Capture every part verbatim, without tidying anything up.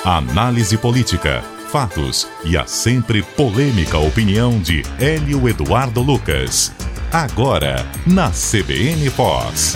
Análise política, fatos e a sempre polêmica opinião de Hélio Eduardo Lucas. Agora, na C B N Foz.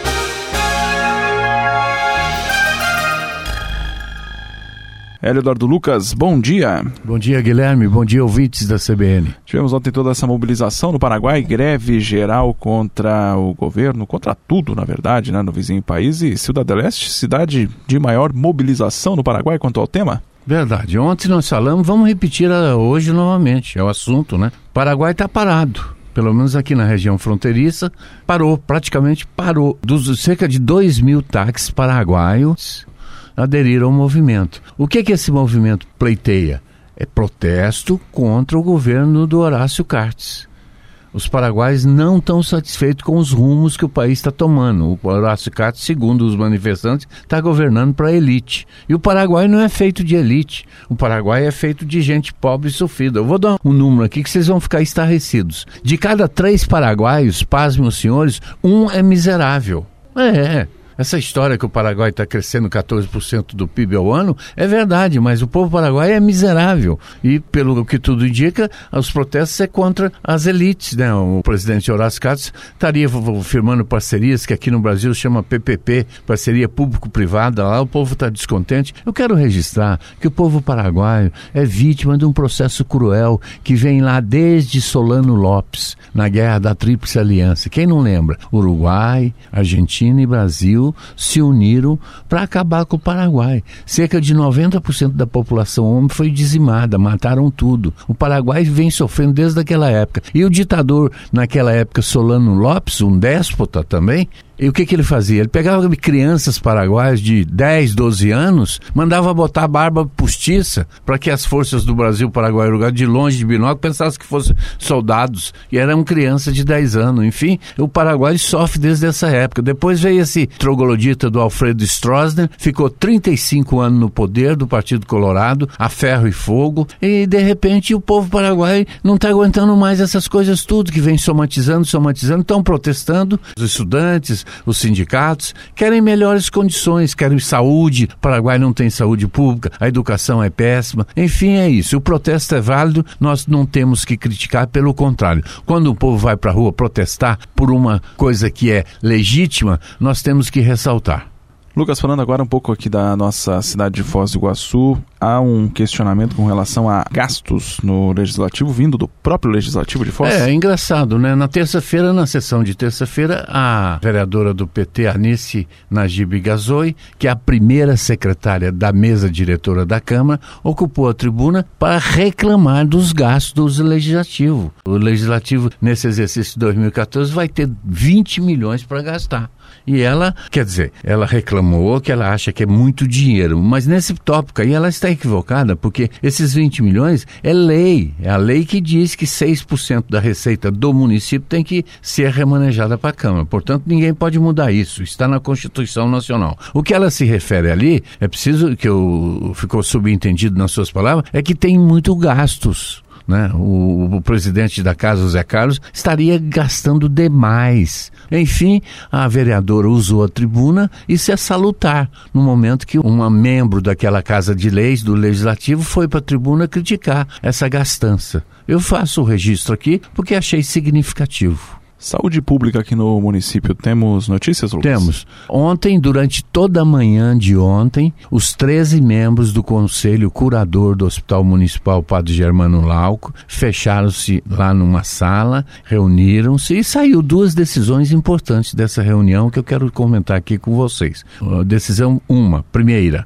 Hélio Eduardo Lucas, bom dia. Bom dia, Guilherme. Bom dia, ouvintes da C B N. Tivemos ontem toda essa mobilização no Paraguai, greve geral contra o governo, contra tudo, na verdade, né, no vizinho país. E Ciudad del Este, cidade de maior mobilização no Paraguai quanto ao tema? Verdade. Ontem nós falamos, vamos repetir hoje novamente, é o assunto, né? O Paraguai está parado. Pelo menos aqui na região fronteiriça, parou, praticamente parou. Dos cerca de dois mil táxis paraguaios aderiram ao movimento. O que que esse movimento pleiteia? É protesto contra o governo do Horácio Cartes. Os paraguaios não estão satisfeitos com os rumos que o país está tomando. O Horácio Cartes, segundo os manifestantes, está governando para a elite. E o Paraguai não é feito de elite. O Paraguai é feito de gente pobre e sofrida. Eu vou dar um número aqui que vocês vão ficar estarrecidos. De cada três paraguaios, pasmem os senhores, um é miserável. É, essa história que o Paraguai está crescendo catorze por cento do P I B ao ano é verdade, mas o povo paraguaio é miserável. E, pelo que tudo indica, os protestos é contra as elites, né? O presidente Horácio Cartes estaria firmando parcerias que aqui no Brasil chama P P P, parceria público-privada. Lá o povo está descontente. Eu quero registrar que o povo paraguaio é vítima de um processo cruel que vem lá desde Solano Lopes, na Guerra da Tríplice Aliança. Quem não lembra? Uruguai, Argentina e Brasil se uniram para acabar com o Paraguai. Cerca de noventa por cento da população homem foi dizimada, mataram tudo. O Paraguai vem sofrendo desde aquela época. E o ditador, naquela época, Solano Lopes, um déspota também, e o que que ele fazia? Ele pegava crianças paraguaias de dez, doze anos, mandava botar barba postiça para que as forças do Brasil, Paraguai e Uruguai, de longe de binóculo, pensassem que fossem soldados. E eram crianças de dez anos. Enfim, o Paraguai sofre desde essa época. Depois veio esse troglodita do Alfredo Stroessner, ficou trinta e cinco anos no poder do Partido Colorado, a ferro e fogo, e de repente o povo paraguaio não está aguentando mais essas coisas tudo, que vem somatizando, somatizando, estão protestando, os estudantes, os sindicatos querem melhores condições, querem saúde. O Paraguai não tem saúde pública, a educação é péssima. Enfim, é isso. O protesto é válido, nós não temos que criticar, pelo contrário. Quando o povo vai para a rua protestar por uma coisa que é legítima, nós temos que ressaltar. Lucas, falando agora um pouco aqui da nossa cidade de Foz do Iguaçu, há um questionamento com relação a gastos no Legislativo, vindo do próprio Legislativo de Foz? É, é engraçado, né? Na terça-feira, na sessão de terça-feira, a vereadora do P T, Anice Najib Gazoi, que é a primeira secretária da mesa diretora da Câmara, ocupou a tribuna para reclamar dos gastos do Legislativo. O Legislativo, nesse exercício de dois mil e catorze, vai ter vinte milhões para gastar. E ela, quer dizer, ela reclamou que ela acha que é muito dinheiro, mas nesse tópico aí ela está equivocada, porque esses vinte milhões é lei, é a lei que diz que seis por cento da receita do município tem que ser remanejada para a Câmara, portanto ninguém pode mudar isso, está na Constituição Nacional. O que ela se refere ali, é preciso que eu, ficou subentendido nas suas palavras, é que tem muito gastos. Né? O, o presidente da casa, o Zé Carlos, estaria gastando demais. Enfim, a vereadora usou a tribuna, isso é salutar, no momento que uma membro daquela casa de leis do Legislativo foi para a tribuna criticar essa gastança. Eu faço o registro aqui porque achei significativo. Saúde pública aqui no município, temos notícias, Lucas? Temos. Ontem, durante toda a manhã de ontem, os treze membros do Conselho Curador do Hospital Municipal Padre Germano Lauco fecharam-se lá numa sala, reuniram-se e saiu duas decisões importantes dessa reunião que eu quero comentar aqui com vocês. Decisão uma, primeira,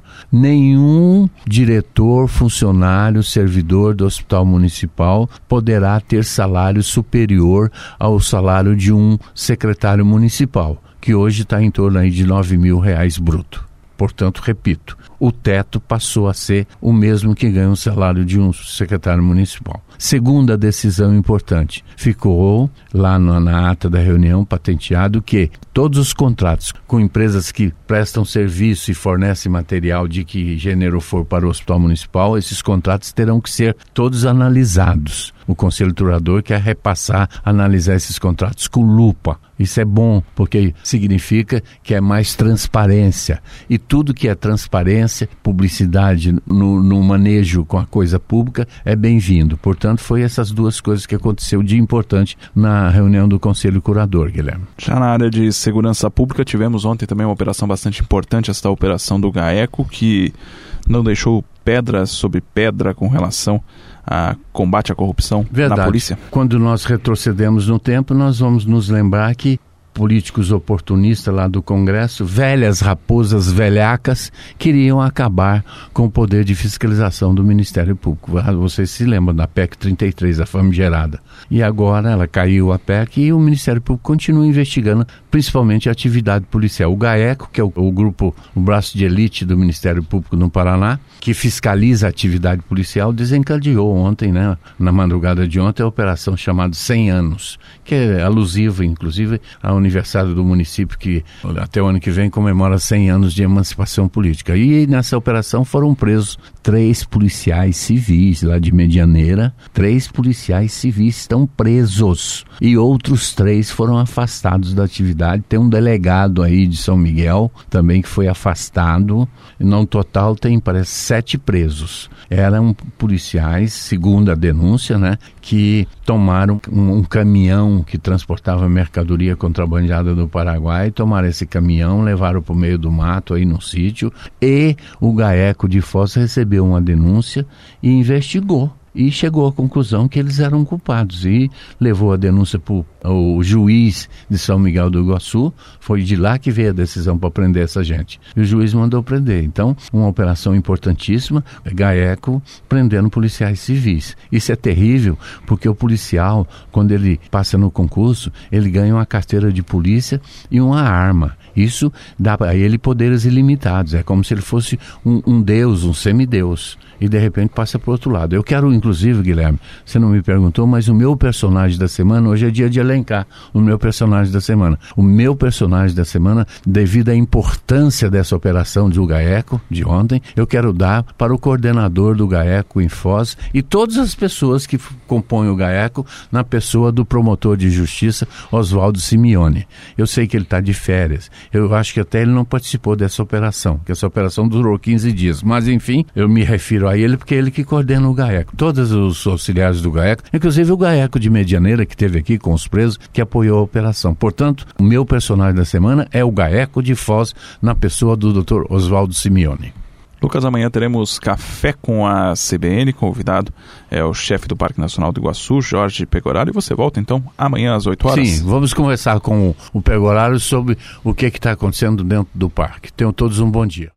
nenhum diretor, funcionário, servidor do Hospital Municipal poderá ter salário superior ao salário de um secretário municipal, que hoje está em torno aí de nove mil reais bruto. Portanto, repito, o teto passou a ser o mesmo que ganha o salário de um secretário municipal. Segunda decisão importante, ficou lá na, na ata da reunião patenteado que todos os contratos com empresas que prestam serviço e fornecem material de que gênero for para o hospital municipal, esses contratos terão que ser todos analisados. o Conselho Curador quer repassar, analisar esses contratos com lupa. Isso é bom, porque significa que é mais transparência. E tudo que é transparência, publicidade no, no manejo com a coisa pública é bem-vindo. Portanto, foi essas duas coisas que aconteceu de importante na reunião do Conselho Curador, Guilherme. Já na área de segurança pública, tivemos ontem também uma operação bastante importante, esta operação do GAECO, que não deixou pedra sobre pedra com relação a combate à corrupção Verdade. na polícia. Quando nós retrocedemos no tempo, nós vamos nos lembrar que políticos oportunistas lá do Congresso, velhas raposas velhacas, queriam acabar com o poder de fiscalização do Ministério Público. Vocês se lembram da P E C trinta e três, a famigerada. E agora ela caiu a P E C e o Ministério Público continua investigando, principalmente a atividade policial. O GAECO, que é o, o grupo, o braço de elite do Ministério Público no Paraná, que fiscaliza a atividade policial, desencadeou ontem, né, na madrugada de ontem, a operação chamada cem anos, que é alusiva, inclusive, ao aniversário do município, que até o ano que vem comemora cem anos de emancipação política. E nessa operação foram presos três policiais civis lá de Medianeira. Três policiais civis estão presos e outros três foram afastados da atividade. Tem um delegado aí de São Miguel também que foi afastado. No total tem, parece, sete presos. Eram policiais, segundo a denúncia, né, que tomaram um, um caminhão que transportava mercadoria contrabandeada do Paraguai, tomaram esse caminhão, levaram para o meio do mato aí no sítio, e o GAECO de Foz recebeu uma denúncia e investigou. E chegou à conclusão que eles eram culpados e levou a denúncia para o juiz de São Miguel do Iguaçu. Foi de lá que veio a decisão para prender essa gente. E o juiz mandou prender. Então, uma operação importantíssima, GAECO prendendo policiais civis. Isso é terrível, porque o policial, quando ele passa no concurso, ele ganha uma carteira de polícia e uma arma. Isso dá a ele poderes ilimitados. É como se ele fosse um, um deus, um semideus. E de repente passa para o outro lado. Eu quero, inclusive, Guilherme, você não me perguntou, mas o meu personagem da semana, hoje é dia de elencar o meu personagem da semana. O meu personagem da semana, devido à importância dessa operação do GAECO, de ontem, eu quero dar para o coordenador do GAECO em Foz e todas as pessoas que compõem o GAECO, na pessoa do promotor de justiça, Oswaldo Simeone. Eu sei que ele está de férias. Eu acho que até ele não participou dessa operação, que essa operação durou quinze dias. Mas, enfim, eu me refiro a ele porque é ele que coordena o GAECO. Todos os auxiliares do GAECO, inclusive o GAECO de Medianeira, que esteve aqui com os presos, que apoiou a operação. Portanto, o meu personagem da semana é o GAECO de Foz, na pessoa do doutor Oswaldo Simeone. Lucas, amanhã teremos Café com a C B N, convidado é o chefe do Parque Nacional do Iguaçu, Jorge Pegoraro, e você volta então amanhã às oito horas? Sim, vamos conversar com o Pegoraro sobre o que está acontecendo dentro do parque. Tenham todos um bom dia.